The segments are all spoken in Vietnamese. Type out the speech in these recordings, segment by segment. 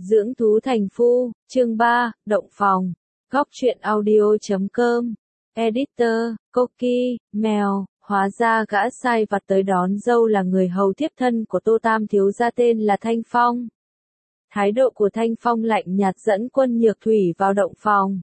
Dưỡng thú thành phu, chương 3, động phòng. Góc truyện audio.com. Editor, Coky, mèo. Hóa ra gã sai vặt tới đón dâu là người hầu thiếp thân của Tô Tam thiếu gia tên là Thanh Phong. Thái độ của Thanh Phong lạnh nhạt dẫn Quân Nhược Thủy vào động phòng.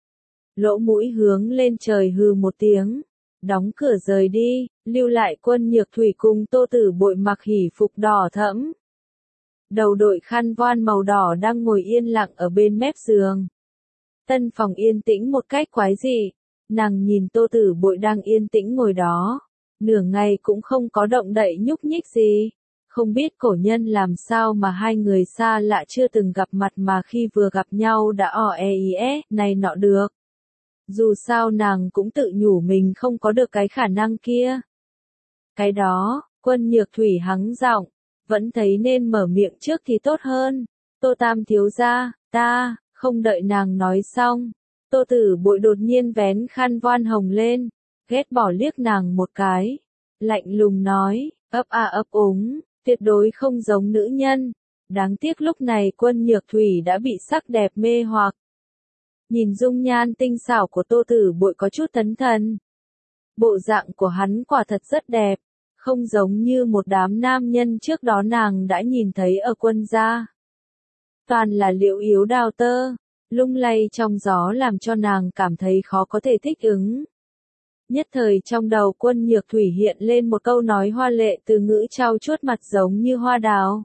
Lỗ mũi hướng lên trời hừ một tiếng. Đóng cửa rời đi, lưu lại Quân Nhược Thủy cùng Tô Tử Bội mặc hỉ phục đỏ thẫm. Đầu đội khăn voan màu đỏ đang ngồi yên lặng ở bên mép giường. Tân phòng yên tĩnh một cách quái dị. Nàng nhìn Tô Tử Bội đang yên tĩnh ngồi đó. Nửa ngày cũng không có động đậy nhúc nhích gì. Không biết cổ nhân làm sao mà hai người xa lạ chưa từng gặp mặt mà khi vừa gặp nhau đã này nọ được. Dù sao nàng cũng tự nhủ mình không có được cái khả năng kia. Cái đó, Quân Nhược Thủy hắng giọng, vẫn thấy nên mở miệng trước thì tốt hơn. Tô Tam thiếu gia, ta, không đợi nàng nói xong. Tô Tử Bội đột nhiên vén khăn voan hồng lên, ghét bỏ liếc nàng một cái. Lạnh lùng nói, ấp a ấp úng, tuyệt đối không giống nữ nhân. Đáng tiếc lúc này Quân Nhược Thủy đã bị sắc đẹp mê hoặc. Nhìn dung nhan tinh xảo của Tô Tử Bội có chút tấn thần. Bộ dạng của hắn quả thật rất đẹp, không giống như một đám nam nhân trước đó nàng đã nhìn thấy ở Quân gia. Toàn là liễu yếu đào tơ, lung lay trong gió làm cho nàng cảm thấy khó có thể thích ứng. Nhất thời trong đầu Quân Nhược Thủy hiện lên một câu nói hoa lệ từ ngữ trao chuốt mặt giống như hoa đào.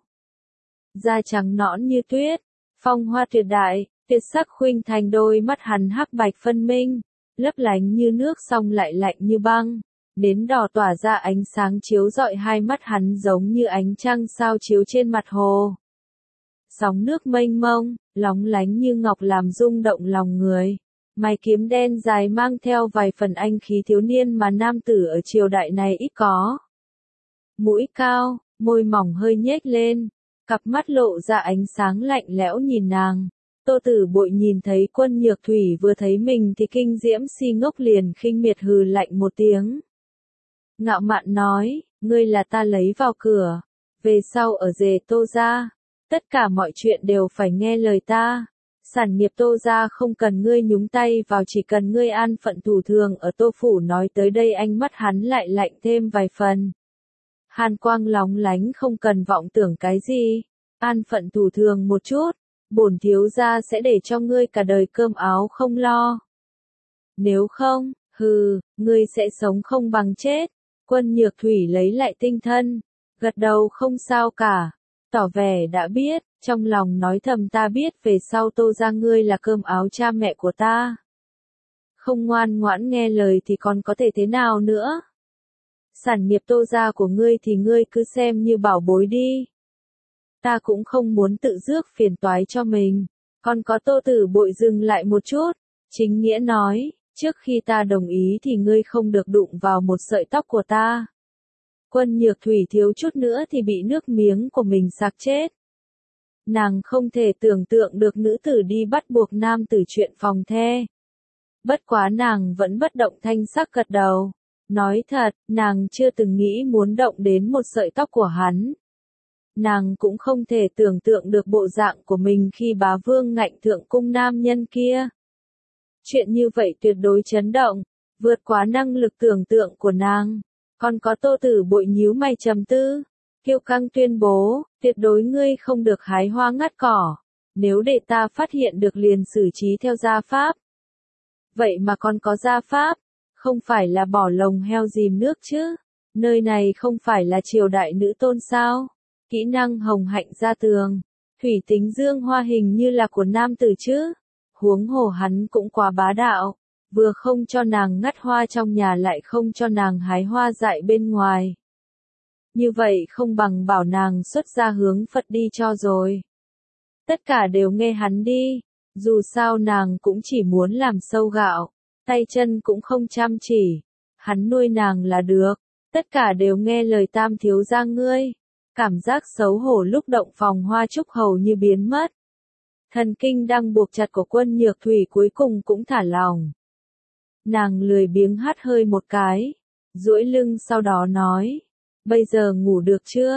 Da trắng nõn như tuyết, phong hoa tuyệt đại, tuyệt sắc khuynh thành, đôi mắt hắn hắc bạch phân minh, lấp lánh như nước song lại lạnh như băng. Nến đỏ tỏa ra ánh sáng chiếu rọi hai mắt hắn giống như ánh trăng sao chiếu trên mặt hồ. Sóng nước mênh mông, lóng lánh như ngọc làm rung động lòng người. Mày kiếm đen dài mang theo vài phần anh khí thiếu niên mà nam tử ở triều đại này ít có. Mũi cao, môi mỏng hơi nhếch lên, cặp mắt lộ ra ánh sáng lạnh lẽo nhìn nàng. Tô Tử Bội nhìn thấy Quân Nhược Thủy vừa thấy mình thì kinh diễm si ngốc liền khinh miệt hừ lạnh một tiếng. Ngạo mạn nói, ngươi là ta lấy vào cửa, về sau ở rể Tô gia, tất cả mọi chuyện đều phải nghe lời ta. Sản nghiệp Tô gia không cần ngươi nhúng tay vào, chỉ cần ngươi an phận thủ thường ở Tô phủ. Nói tới đây ánh mắt hắn lại lạnh thêm vài phần. Hàn quang lóng lánh, không cần vọng tưởng cái gì, an phận thủ thường một chút, bổn thiếu gia sẽ để cho ngươi cả đời cơm áo không lo. Nếu không, ngươi sẽ sống không bằng chết. Quân Nhược Thủy lấy lại tinh thần, gật đầu không sao cả, tỏ vẻ đã biết, trong lòng nói thầm ta biết về sau Tô gia ngươi là cơm áo cha mẹ của ta. Không ngoan ngoãn nghe lời thì còn có thể thế nào nữa. Sản nghiệp Tô gia của ngươi thì ngươi cứ xem như bảo bối đi. Ta cũng không muốn tự rước phiền toái cho mình. Còn có Tô Tử Bội dừng lại một chút, chính nghĩa nói, trước khi ta đồng ý thì ngươi không được đụng vào một sợi tóc của ta. Quân Nhược Thủy thiếu chút nữa thì bị nước miếng của mình sặc chết. Nàng không thể tưởng tượng được nữ tử đi bắt buộc nam tử chuyện phòng the. Bất quá nàng vẫn bất động thanh sắc gật đầu. Nói thật, nàng chưa từng nghĩ muốn động đến một sợi tóc của hắn. Nàng cũng không thể tưởng tượng được bộ dạng của mình khi bá vương ngạnh thượng cung nam nhân kia. Chuyện như vậy tuyệt đối chấn động, vượt quá năng lực tưởng tượng của nàng. Còn có Tô Tử Bội nhíu mày trầm tư, kiêu căng tuyên bố, tuyệt đối ngươi không được hái hoa ngắt cỏ. Nếu để ta phát hiện được liền xử trí theo gia pháp. Vậy mà còn có gia pháp, không phải là bỏ lồng heo dìm nước chứ? Nơi này không phải là triều đại nữ tôn sao? Kỹ năng hồng hạnh ra tường, thủy tính dương hoa hình như là của nam tử chứ? Huống hồ hắn cũng quá bá đạo, vừa không cho nàng ngắt hoa trong nhà lại không cho nàng hái hoa dại bên ngoài. Như vậy không bằng bảo nàng xuất gia hướng Phật đi cho rồi. Tất cả đều nghe hắn đi, dù sao nàng cũng chỉ muốn làm sâu gạo, tay chân cũng không chăm chỉ. Hắn nuôi nàng là được, tất cả đều nghe lời Tam thiếu gia ngươi. Cảm giác xấu hổ lúc động phòng hoa trúc hầu như biến mất. Thần kinh đang buộc chặt của Quân Nhược Thủy cuối cùng cũng thả lỏng. Nàng lười biếng hắt hơi một cái, duỗi lưng sau đó nói, bây giờ ngủ được chưa?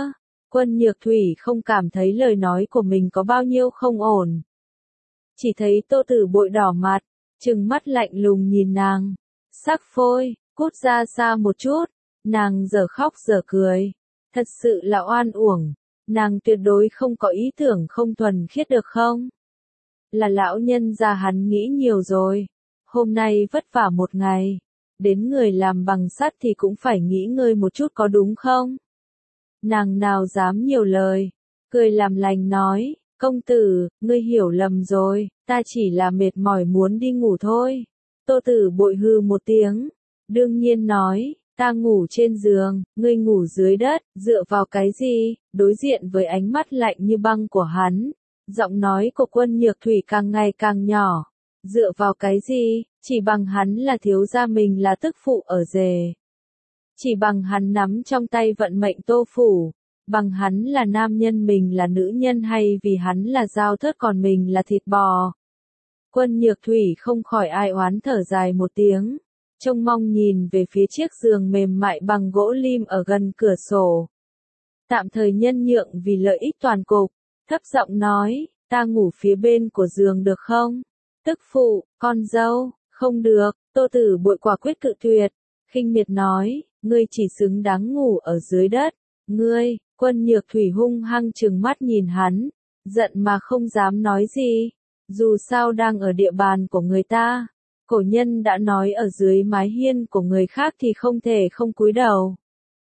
Quân Nhược Thủy không cảm thấy lời nói của mình có bao nhiêu không ổn. Chỉ thấy Tô Tử Bội đỏ mặt, trừng mắt lạnh lùng nhìn nàng. Sắc phôi, cút ra xa một chút. Nàng giờ khóc giờ cười. Thật sự là oan uổng. Nàng tuyệt đối không có ý tưởng không thuần khiết được không? Là lão nhân già hắn nghĩ nhiều rồi. Hôm nay vất vả một ngày. Đến người làm bằng sắt thì cũng phải nghỉ ngơi một chút có đúng không? Nàng nào dám nhiều lời. Cười làm lành nói, công tử, ngươi hiểu lầm rồi, ta chỉ là mệt mỏi muốn đi ngủ thôi. Tô Tử Bội hừ một tiếng. Đương nhiên nói, ta ngủ trên giường, ngươi ngủ dưới đất, dựa vào cái gì? Đối diện với ánh mắt lạnh như băng của hắn. Giọng nói của Quân Nhược Thủy càng ngày càng nhỏ. Dựa vào cái gì? Chỉ bằng hắn là thiếu gia mình là tức phụ ở Dề. Chỉ bằng hắn nắm trong tay vận mệnh Tô phủ. Bằng hắn là nam nhân mình là nữ nhân hay vì hắn là dao thớt còn mình là thịt bò. Quân Nhược Thủy không khỏi ai oán thở dài một tiếng. Trông mong nhìn về phía chiếc giường mềm mại bằng gỗ lim ở gần cửa sổ. Tạm thời nhân nhượng vì lợi ích toàn cục. Thấp giọng nói, ta ngủ phía bên của giường được không? Tức phụ, con dâu, không được. Tô Tử Bội quả quyết cự tuyệt. Khinh miệt nói, ngươi chỉ xứng đáng ngủ ở dưới đất. Ngươi, Quân Nhược Thủy hung hăng trừng mắt nhìn hắn. Giận mà không dám nói gì. Dù sao đang ở địa bàn của người ta. Cổ nhân đã nói ở dưới mái hiên của người khác thì không thể không cúi đầu.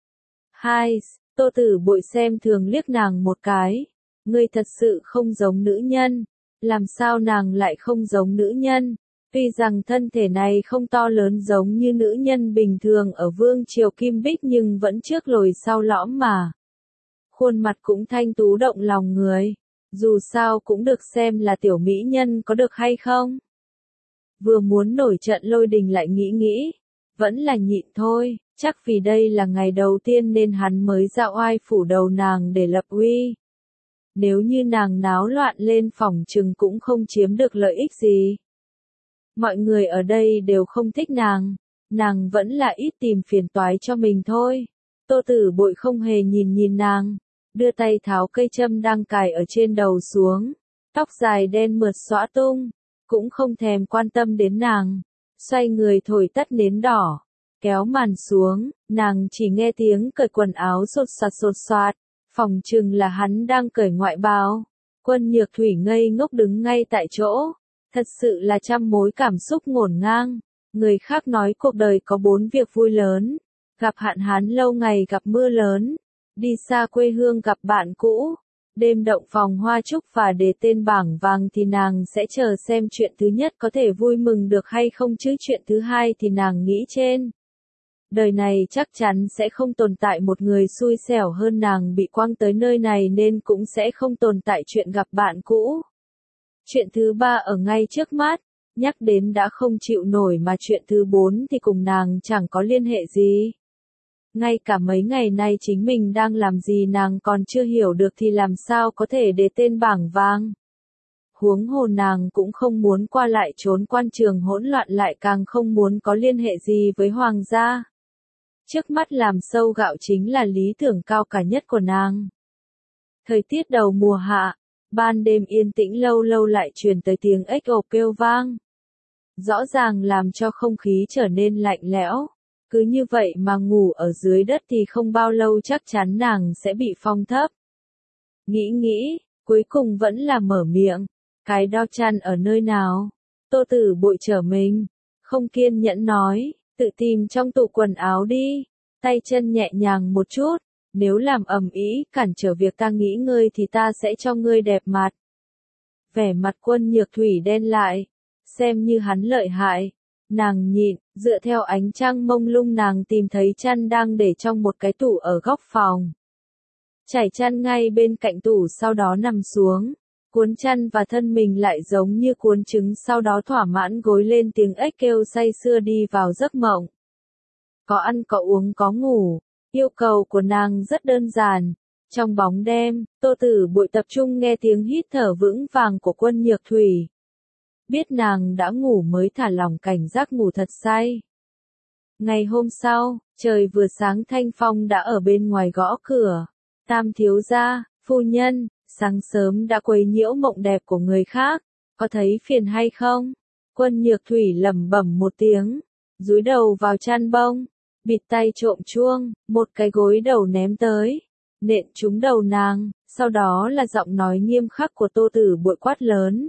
Hai, Tô Tử Bội xem thường liếc nàng một cái. Ngươi thật sự không giống nữ nhân. Làm sao nàng lại không giống nữ nhân? Tuy rằng thân thể này không to lớn giống như nữ nhân bình thường ở vương triều Kim Bích nhưng vẫn trước lồi sau lõm mà. Khuôn mặt cũng thanh tú động lòng người. Dù sao cũng được xem là tiểu mỹ nhân có được hay không? Vừa muốn nổi trận lôi đình lại nghĩ. Vẫn là nhịn thôi, chắc vì đây là ngày đầu tiên nên hắn mới ra oai phủ đầu nàng để lập uy. Nếu như nàng náo loạn lên phỏng chừng cũng không chiếm được lợi ích gì. Mọi người ở đây đều không thích nàng vẫn là ít tìm phiền toái cho mình thôi. Tô Tử Bội không hề nhìn nàng, đưa tay tháo cây châm đang cài ở trên đầu xuống, tóc dài đen mượt xõa tung, cũng không thèm quan tâm đến nàng, xoay người thổi tắt nến đỏ, kéo màn xuống, nàng chỉ nghe tiếng cởi quần áo sột soạt, phỏng chừng là hắn đang cởi ngoại bào. Quân Nhược Thủy ngây ngốc đứng ngay tại chỗ. Thật sự là trăm mối cảm xúc ngổn ngang. Người khác nói cuộc đời có 4 việc vui lớn. Gặp hạn hán lâu ngày gặp mưa lớn. Đi xa quê hương gặp bạn cũ. Đêm động phòng hoa trúc và đề tên bảng vàng thì nàng sẽ chờ xem chuyện thứ nhất có thể vui mừng được hay không chứ chuyện thứ hai thì nàng nghĩ trên. Đời này chắc chắn sẽ không tồn tại một người xui xẻo hơn nàng bị quăng tới nơi này nên cũng sẽ không tồn tại chuyện gặp bạn cũ. Chuyện thứ ba ở ngay trước mắt, nhắc đến đã không chịu nổi mà chuyện thứ 4 thì cùng nàng chẳng có liên hệ gì. Ngay cả mấy ngày nay chính mình đang làm gì nàng còn chưa hiểu được thì làm sao có thể đề tên bảng vàng. Huống hồ nàng cũng không muốn qua lại trốn quan trường hỗn loạn lại càng không muốn có liên hệ gì với hoàng gia. Trước mắt làm sâu gạo chính là lý tưởng cao cả nhất của nàng. Thời tiết đầu mùa hạ, ban đêm yên tĩnh lâu lâu lại truyền tới tiếng ếch ộp kêu vang. Rõ ràng làm cho không khí trở nên lạnh lẽo. Cứ như vậy mà ngủ ở dưới đất thì không bao lâu chắc chắn nàng sẽ bị phong thấp. Nghĩ, cuối cùng vẫn là mở miệng. Cái đao chăn ở nơi nào? Tô Tử Bội trở mình. Không kiên nhẫn nói, tự tìm trong tủ quần áo đi. Tay chân nhẹ nhàng một chút. Nếu làm ầm ĩ cản trở việc ta nghỉ ngơi thì ta sẽ cho ngươi đẹp mặt. Vẻ mặt Quân Nhược Thủy đen lại. Xem như hắn lợi hại. Nàng nhịn, dựa theo ánh trăng mông lung nàng tìm thấy chăn đang để trong một cái tủ ở góc phòng. Trải chăn ngay bên cạnh tủ sau đó nằm xuống. Cuốn chăn và thân mình lại giống như cuốn trứng sau đó thỏa mãn gối lên tiếng ếch kêu say sưa đi vào giấc mộng. Có ăn có uống có ngủ. Yêu cầu của nàng rất đơn giản. Trong bóng đêm, Tô Tử Bội tập trung nghe tiếng hít thở vững vàng của Quân Nhược Thủy. Biết nàng đã ngủ mới thả lỏng cảnh giác ngủ thật say. Ngày hôm sau, trời vừa sáng Thanh Phong đã ở bên ngoài gõ cửa. Tam thiếu gia, phu nhân, sáng sớm đã quấy nhiễu mộng đẹp của người khác, có thấy phiền hay không? Quân Nhược Thủy lẩm bẩm một tiếng, dúi đầu vào chăn bông, bịt tay trộm chuông, một cái gối đầu ném tới, nện trúng đầu nàng, sau đó là giọng nói nghiêm khắc của Tô Tử Bội quát lớn.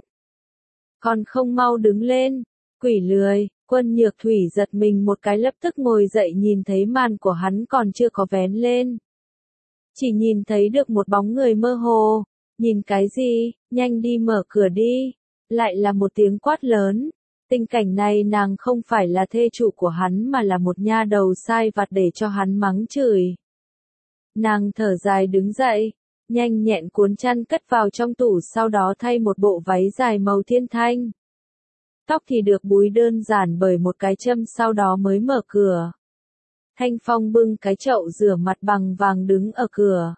Còn không mau đứng lên, quỷ lười. Quân Nhược Thủy giật mình một cái lập tức ngồi dậy, nhìn thấy màn của hắn còn chưa có vén lên. Chỉ nhìn thấy được một bóng người mơ hồ, nhìn cái gì, nhanh đi mở cửa đi, lại là một tiếng quát lớn. Tình cảnh này nàng không phải là thê chủ của hắn mà là một nha đầu sai vặt để cho hắn mắng chửi. Nàng thở dài đứng dậy, nhanh nhẹn cuốn chăn cất vào trong tủ, sau đó thay một bộ váy dài màu thiên thanh. Tóc thì được búi đơn giản bởi một cái châm, sau đó mới mở cửa. Thanh Phong bưng cái chậu rửa mặt bằng vàng đứng ở cửa.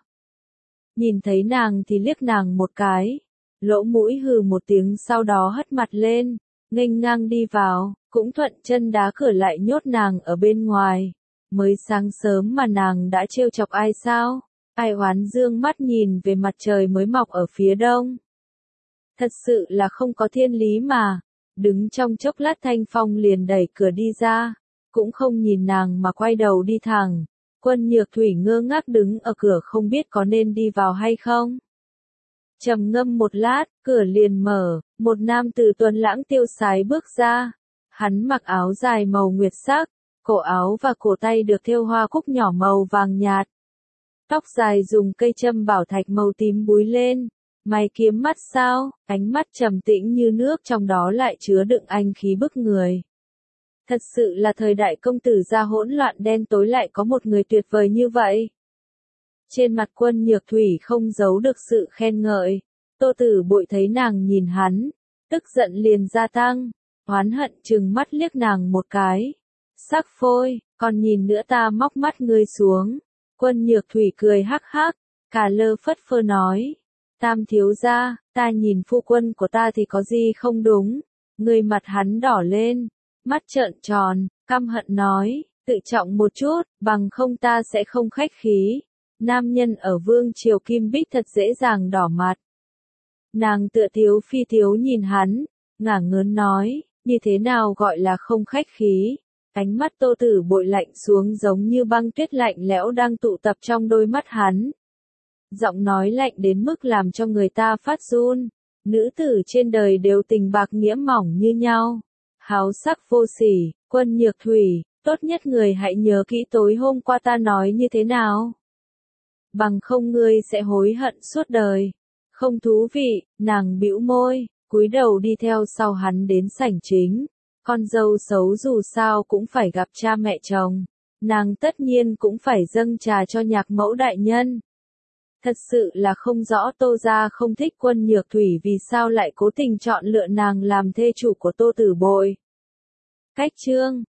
Nhìn thấy nàng thì liếc nàng một cái, lỗ mũi hừ một tiếng, sau đó hất mặt lên, nghênh ngang đi vào, cũng thuận chân đá cửa lại nhốt nàng ở bên ngoài. Mới sáng sớm mà nàng đã trêu chọc ai sao? Ai oán dương mắt nhìn về mặt trời mới mọc ở phía đông. Thật sự là không có thiên lý mà. Đứng trong chốc lát Thanh Phong liền đẩy cửa đi ra, cũng không nhìn nàng mà quay đầu đi thẳng. Quân Nhược Thủy ngơ ngác đứng ở cửa không biết có nên đi vào hay không. Trầm ngâm một lát, cửa liền mở, một nam tử tuấn lãng tiêu sái bước ra. Hắn mặc áo dài màu nguyệt sắc, cổ áo và cổ tay được thêu hoa cúc nhỏ màu vàng nhạt. Tóc dài dùng cây châm bảo thạch màu tím búi lên. Mày kiếm mắt sao, ánh mắt trầm tĩnh như nước, trong đó lại chứa đựng anh khí bức người. Thật sự là thời đại công tử gia hỗn loạn đen tối lại có một người tuyệt vời như vậy. Trên mặt Quân Nhược Thủy không giấu được sự khen ngợi. Tô Tử Bội thấy nàng nhìn hắn, tức giận liền gia tăng, oán hận trừng mắt liếc nàng một cái. Sắc phôi, còn nhìn nữa ta móc mắt ngươi xuống. Quân Nhược Thủy cười hắc hắc, cả lơ phất phơ nói. Tam thiếu gia, ta nhìn phu quân của ta thì có gì không đúng. Người mặt hắn đỏ lên, mắt trợn tròn, căm hận nói, tự trọng một chút, bằng không ta sẽ không khách khí. Nam nhân ở vương triều Kim Bích thật dễ dàng đỏ mặt. Nàng tựa thiếu phi thiếu nhìn hắn, ngả ngớn nói, như thế nào gọi là không khách khí. Ánh mắt Tô Tử Bội lạnh xuống giống như băng tuyết lạnh lẽo đang tụ tập trong đôi mắt hắn. Giọng nói lạnh đến mức làm cho người ta phát run. Nữ tử trên đời đều tình bạc nghĩa mỏng như nhau. Háo sắc vô sỉ, Quân Nhược Thủy, tốt nhất người hãy nhớ kỹ tối hôm qua ta nói như thế nào. Bằng không ngươi sẽ hối hận suốt đời. Không thú vị, nàng bĩu môi, cúi đầu đi theo sau hắn đến sảnh chính. Con dâu xấu dù sao cũng phải gặp cha mẹ chồng. Nàng tất nhiên cũng phải dâng trà cho nhạc mẫu đại nhân. Thật sự là không rõ Tô gia không thích Quân Nhược Thủy vì sao lại cố tình chọn lựa nàng làm thê chủ của Tô Tử Bội. Cách chương